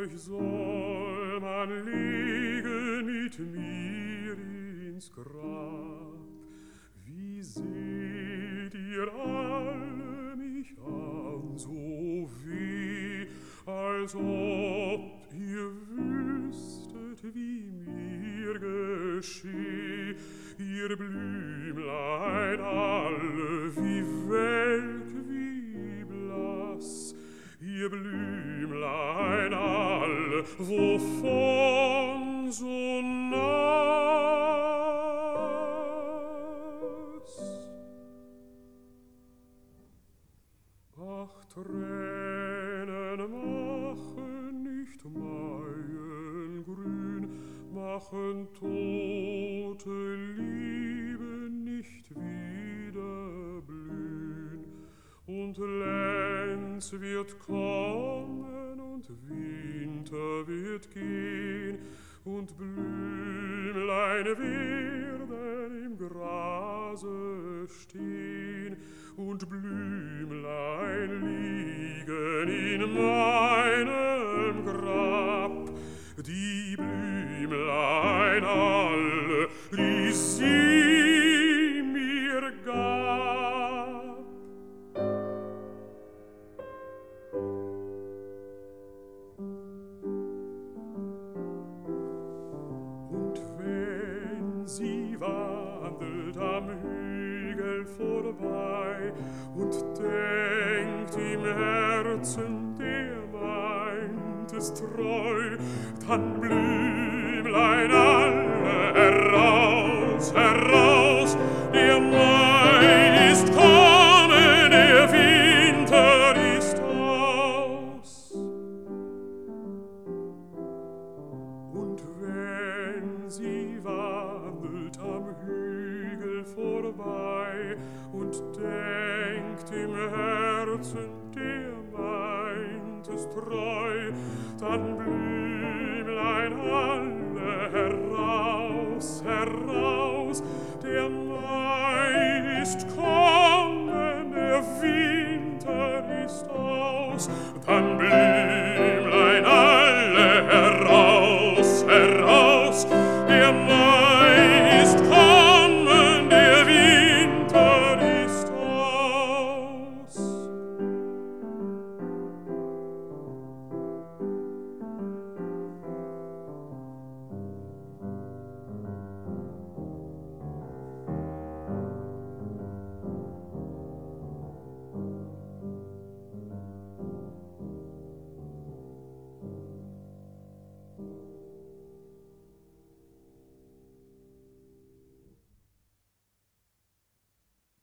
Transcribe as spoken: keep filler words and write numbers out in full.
euch soll man legen mit mir ins Grab. Wie seht ihr alle mich an, so weh, als ob ihr wüsstet, wie mir gescheh. Ihr Blümlein alle, wie welk, wie blass, ihr Blümlein alle, wovon so nass? Ach, Tränen machen nicht Maien grün, machen tote Liebe nicht wieder blühen. Und Lenz wird kommen und Winter wird gehen und Blümlein werden im Grase stehen und Blümlein liegen in meinem Grab. Die Blümlein alle, die sie mir gab. Und wenn sie wandelt am Hügel vorbei und denkt im Herzen, der meint es treu, dann Blümlein alle heraus, heraus, der Mai ist kommen, der Winter ist aus. Und wenn sie wandelt am Hügel vorbei und denkt im Herzen, der meint es treu, dann Blümlein alle heraus, heraus, der Mai ist kommen, der Winter ist aus, dann Blümlein